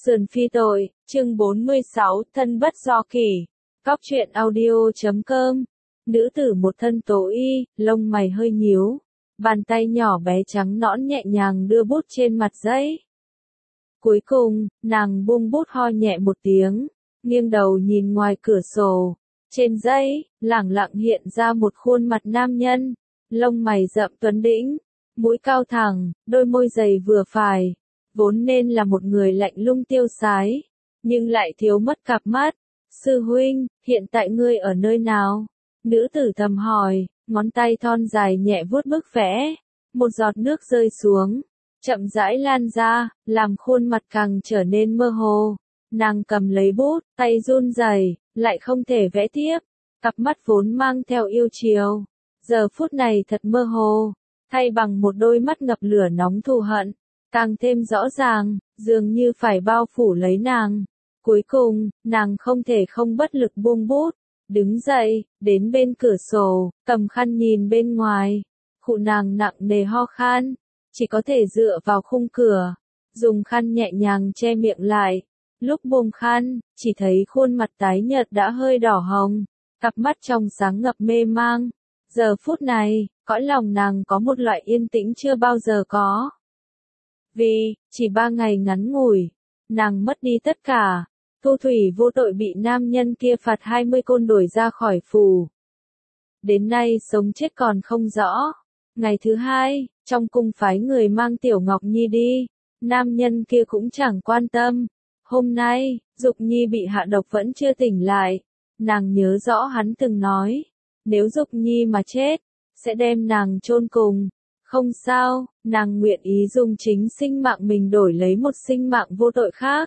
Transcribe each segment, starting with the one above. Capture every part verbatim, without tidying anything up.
Sườn phi tội, chương bốn mươi sáu, thân bất do kỷ. Cóc truyện audio chấm com. Nữ tử một thân tố y, lông mày hơi nhíu. Bàn tay nhỏ bé trắng nõn nhẹ nhàng đưa bút trên mặt giấy. Cuối cùng, nàng buông bút ho nhẹ một tiếng, nghiêng đầu nhìn ngoài cửa sổ. Trên giấy, lẳng lặng hiện ra một khuôn mặt nam nhân. Lông mày rậm tuấn đĩnh, mũi cao thẳng, đôi môi dày vừa phải. Vốn nên là một người lạnh lùng tiêu sái, nhưng lại thiếu mất cặp mắt. Sư huynh, hiện tại ngươi ở nơi nào? Nữ tử thầm hỏi, ngón tay thon dài nhẹ vuốt bức vẽ. Một giọt nước rơi xuống, chậm rãi lan ra, làm khuôn mặt càng trở nên mơ hồ. Nàng cầm lấy bút, tay run rẩy, lại không thể vẽ tiếp. Cặp mắt vốn mang theo yêu chiều, giờ phút này thật mơ hồ, thay bằng một đôi mắt ngập lửa nóng thù hận. Càng thêm rõ ràng, dường như phải bao phủ lấy nàng. Cuối cùng, nàng không thể không bất lực buông bút, đứng dậy, đến bên cửa sổ, cầm khăn nhìn bên ngoài. Khụ nàng nặng nề ho khan, chỉ có thể dựa vào khung cửa, dùng khăn nhẹ nhàng che miệng lại. Lúc buông khăn, chỉ thấy khuôn mặt tái nhợt đã hơi đỏ hồng, cặp mắt trong sáng ngập mê mang. Giờ phút này, cõi lòng nàng có một loại yên tĩnh chưa bao giờ có. Vì, chỉ ba ngày ngắn ngủi, nàng mất đi tất cả. Thu Thủy vô tội bị nam nhân kia phạt hai mươi côn đuổi ra khỏi phủ. Đến nay sống chết còn không rõ. Ngày thứ hai, trong cung phái người mang Tiểu Ngọc Nhi đi, nam nhân kia cũng chẳng quan tâm. Hôm nay, Dục Nhi bị hạ độc vẫn chưa tỉnh lại. Nàng nhớ rõ hắn từng nói, nếu Dục Nhi mà chết, sẽ đem nàng chôn cùng. Không sao, nàng nguyện ý dùng chính sinh mạng mình đổi lấy một sinh mạng vô tội khác.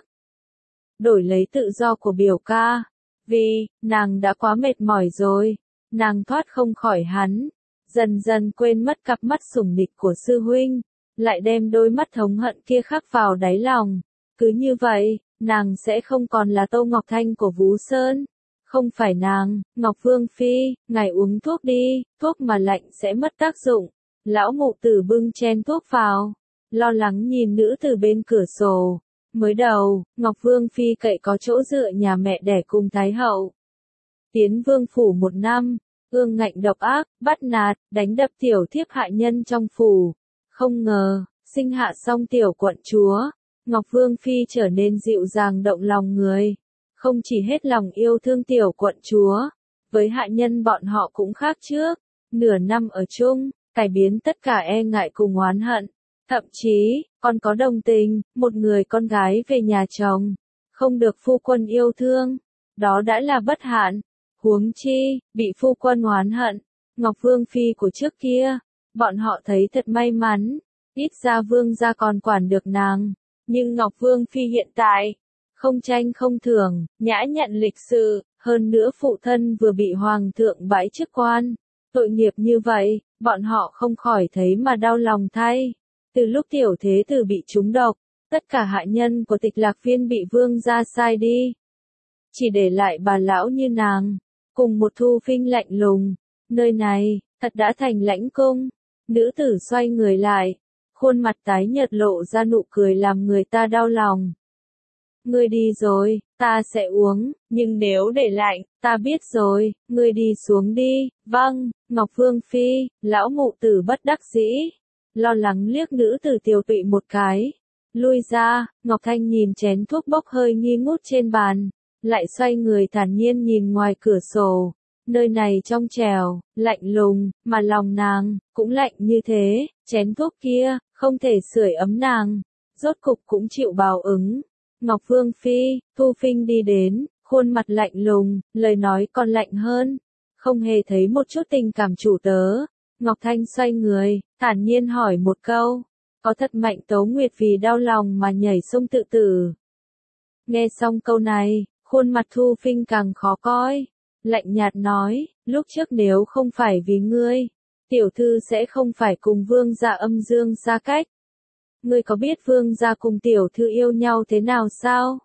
Đổi lấy tự do của biểu ca. Vì, nàng đã quá mệt mỏi rồi. Nàng thoát không khỏi hắn. Dần dần quên mất cặp mắt sủng nịch của sư huynh. Lại đem đôi mắt thống hận kia khắc vào đáy lòng. Cứ như vậy, nàng sẽ không còn là Tô Ngọc Thanh của Vũ Sơn. Không phải nàng, Ngọc Vương Phi, ngài uống thuốc đi, thuốc mà lạnh sẽ mất tác dụng. Lão mụ tử bưng chén thuốc vào, lo lắng nhìn nữ từ bên cửa sổ. Mới đầu, Ngọc Vương Phi cậy có chỗ dựa nhà mẹ đẻ cùng Thái Hậu. Tiến vương phủ một năm, ương ngạnh độc ác, bắt nạt, đánh đập tiểu thiếp hại nhân trong phủ. Không ngờ, sinh hạ xong tiểu quận chúa, Ngọc Vương Phi trở nên dịu dàng động lòng người. Không chỉ hết lòng yêu thương tiểu quận chúa, với hạ nhân bọn họ cũng khác trước. Nửa năm ở chung, cải biến tất cả e ngại cùng oán hận. Thậm chí, còn có đồng tình, một người con gái về nhà chồng, không được phu quân yêu thương. Đó đã là bất hạn. Huống chi, bị phu quân oán hận. Ngọc Vương Phi của trước kia, bọn họ thấy thật may mắn. Ít ra vương gia còn quản được nàng. Nhưng Ngọc Vương Phi hiện tại, không tranh không thưởng, nhã nhặn lịch sự, hơn nữa phụ thân vừa bị hoàng thượng bãi chức quan. Tội nghiệp như vậy, bọn họ không khỏi thấy mà đau lòng thay. Từ lúc tiểu thế tử bị trúng độc, tất cả hạ nhân của Tịch Lạc Viên bị vương gia sai đi. Chỉ để lại bà lão như nàng, cùng một Thu Phinh lạnh lùng. Nơi này, thật đã thành lãnh cung. Nữ tử xoay người lại, khuôn mặt tái nhợt lộ ra nụ cười làm người ta đau lòng. Ngươi đi rồi, ta sẽ uống, nhưng nếu để lạnh, ta biết rồi, ngươi đi xuống đi. Vâng, Ngọc Vương Phi, lão mụ tử bất đắc dĩ, lo lắng liếc nữ tử tiều tụy một cái. Lui ra, Ngọc Thanh nhìn chén thuốc bốc hơi nghi ngút trên bàn, lại xoay người thản nhiên nhìn ngoài cửa sổ. Nơi này trong trẻo, lạnh lùng, mà lòng nàng, cũng lạnh như thế. Chén thuốc kia, không thể sưởi ấm nàng, rốt cục cũng chịu bào ứng. Ngọc Vương Phi, Thu Phinh đi đến, khuôn mặt lạnh lùng, lời nói còn lạnh hơn. Không hề thấy một chút tình cảm chủ tớ. Ngọc Thanh xoay người, thản nhiên hỏi một câu. Có thật Mạnh Tấu Nguyệt vì đau lòng mà nhảy sông tự tử? Nghe xong câu này, khuôn mặt Thu Phinh càng khó coi. Lạnh nhạt nói, lúc trước nếu không phải vì ngươi, tiểu thư sẽ không phải cùng vương gia âm dương xa cách. Ngươi có biết vương gia cùng tiểu thư yêu nhau thế nào sao?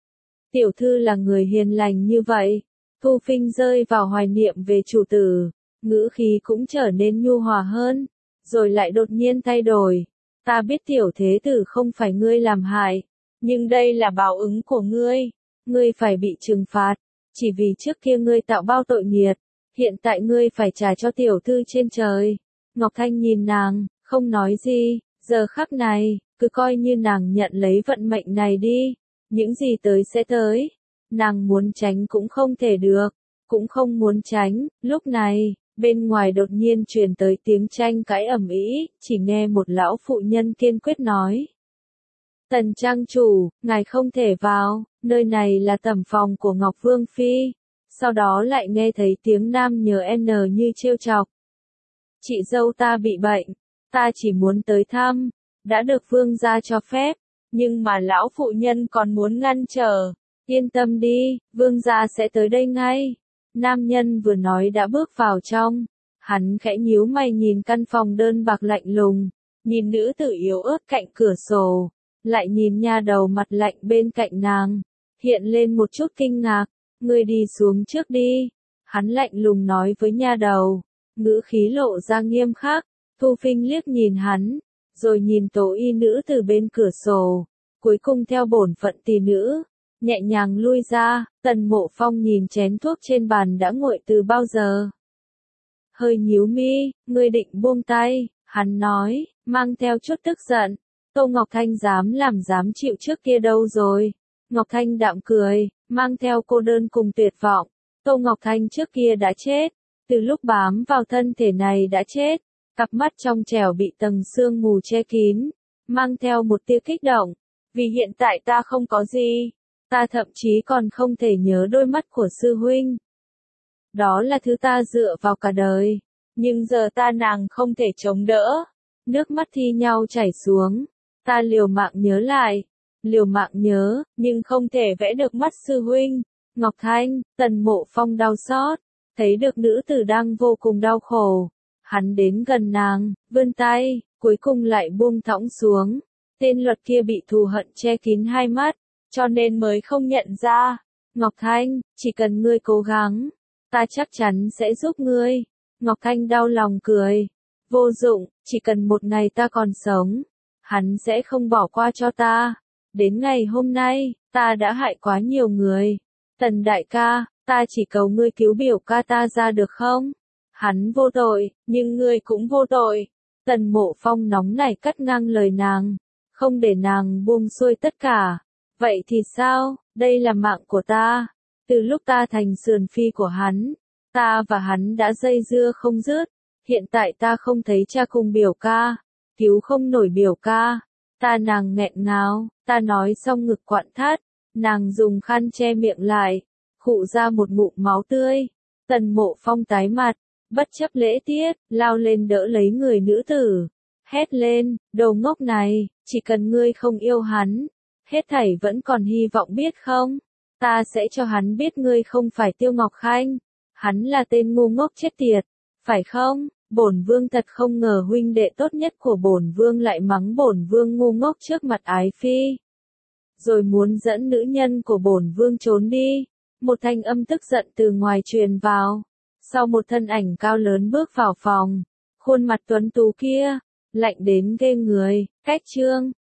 Tiểu thư là người hiền lành như vậy. Thu Phinh rơi vào hoài niệm về chủ tử, ngữ khí cũng trở nên nhu hòa hơn, rồi lại đột nhiên thay đổi. Ta biết tiểu thế tử không phải ngươi làm hại, Nhưng đây là báo ứng của ngươi. Ngươi phải bị trừng phạt. Chỉ vì trước kia ngươi tạo bao tội nghiệt. Hiện tại ngươi phải trả cho tiểu thư trên trời. Ngọc Thanh nhìn nàng, không nói gì. Giờ khắc này, cứ coi như nàng nhận lấy vận mệnh này đi. Những gì tới sẽ tới. Nàng muốn tránh cũng không thể được. Cũng không muốn tránh. Lúc này, bên ngoài đột nhiên truyền tới tiếng tranh cãi ầm ĩ, chỉ nghe một lão phụ nhân kiên quyết nói. Tần trang chủ, ngài không thể vào, nơi này là tẩm phòng của Ngọc Vương Phi. Sau đó lại nghe thấy tiếng nam nhờ N như trêu chọc. Chị dâu ta bị bệnh, ta chỉ muốn tới thăm, đã được vương gia cho phép, nhưng mà lão phụ nhân còn muốn ngăn trở. Yên tâm đi, vương gia sẽ tới đây ngay. Nam nhân vừa nói đã bước vào trong, hắn khẽ nhíu mày nhìn căn phòng đơn bạc lạnh lùng, nhìn nữ tử yếu ớt cạnh cửa sổ, lại nhìn nha đầu mặt lạnh bên cạnh nàng, hiện lên một chút kinh ngạc, ngươi đi xuống trước đi, hắn lạnh lùng nói với nha đầu, ngữ khí lộ ra nghiêm khắc, Thu Phinh liếc nhìn hắn, rồi nhìn tố y nữ từ bên cửa sổ, cuối cùng theo bổn phận tỷ nữ, nhẹ nhàng lui ra. Tần Mộ Phong nhìn chén thuốc trên bàn đã nguội từ bao giờ. Hơi nhíu mi, ngươi định buông tay, hắn nói, mang theo chút tức giận. Tô Ngọc Thanh dám làm dám chịu trước kia đâu rồi. Ngọc Thanh đạm cười, mang theo cô đơn cùng tuyệt vọng. Tô Ngọc Thanh trước kia đã chết, từ lúc bám vào thân thể này đã chết. Cặp mắt trong trẻo bị tầng sương mù che kín, mang theo một tia kích động. Vì hiện tại ta không có gì. Ta thậm chí còn không thể nhớ đôi mắt của sư huynh. Đó là thứ ta dựa vào cả đời. Nhưng giờ ta nàng không thể chống đỡ. Nước mắt thi nhau chảy xuống. Ta liều mạng nhớ lại. Liều mạng nhớ, nhưng không thể vẽ được mắt sư huynh. Ngọc Thanh, Tần Mộ Phong đau xót. Thấy được nữ tử đang vô cùng đau khổ. Hắn đến gần nàng, vươn tay, cuối cùng lại buông thõng xuống. Tên luật kia bị thù hận che kín hai mắt. Cho nên mới không nhận ra. Ngọc Thanh, chỉ cần ngươi cố gắng, ta chắc chắn sẽ giúp ngươi. Ngọc Thanh đau lòng cười. Vô dụng, chỉ cần một ngày ta còn sống, hắn sẽ không bỏ qua cho ta. Đến ngày hôm nay, ta đã hại quá nhiều người. Tần đại ca, ta chỉ cầu ngươi cứu biểu ca ta ra được không? Hắn vô tội, nhưng ngươi cũng vô tội. Tần Mộ Phong nóng nảy cắt ngang lời nàng, không để nàng buông xuôi tất cả. Vậy thì sao, đây là mạng của ta. Từ lúc ta thành sườn phi của hắn, ta và hắn đã dây dưa không dứt. Hiện tại ta không thấy cha cùng biểu ca, cứu không nổi biểu ca. Ta nàng nghẹn ngào, ta nói xong ngực quặn thắt, nàng dùng khăn che miệng lại, khụ ra một ngụm máu tươi. Tần Mộ Phong tái mặt, bất chấp lễ tiết, lao lên đỡ lấy người nữ tử. Hét lên, đồ ngốc này, chỉ cần ngươi không yêu hắn. Hết thảy vẫn còn hy vọng biết không? Ta sẽ cho hắn biết ngươi không phải Tiêu Ngọc Khanh. Hắn là tên ngu ngốc chết tiệt. Phải không? Bổn vương thật không ngờ huynh đệ tốt nhất của bổn vương lại mắng bổn vương ngu ngốc trước mặt ái phi. Rồi muốn dẫn nữ nhân của bổn vương trốn đi. Một thanh âm tức giận từ ngoài truyền vào. Sau một thân ảnh cao lớn bước vào phòng. Khuôn mặt tuấn tú kia, lạnh đến ghê người. Cách chương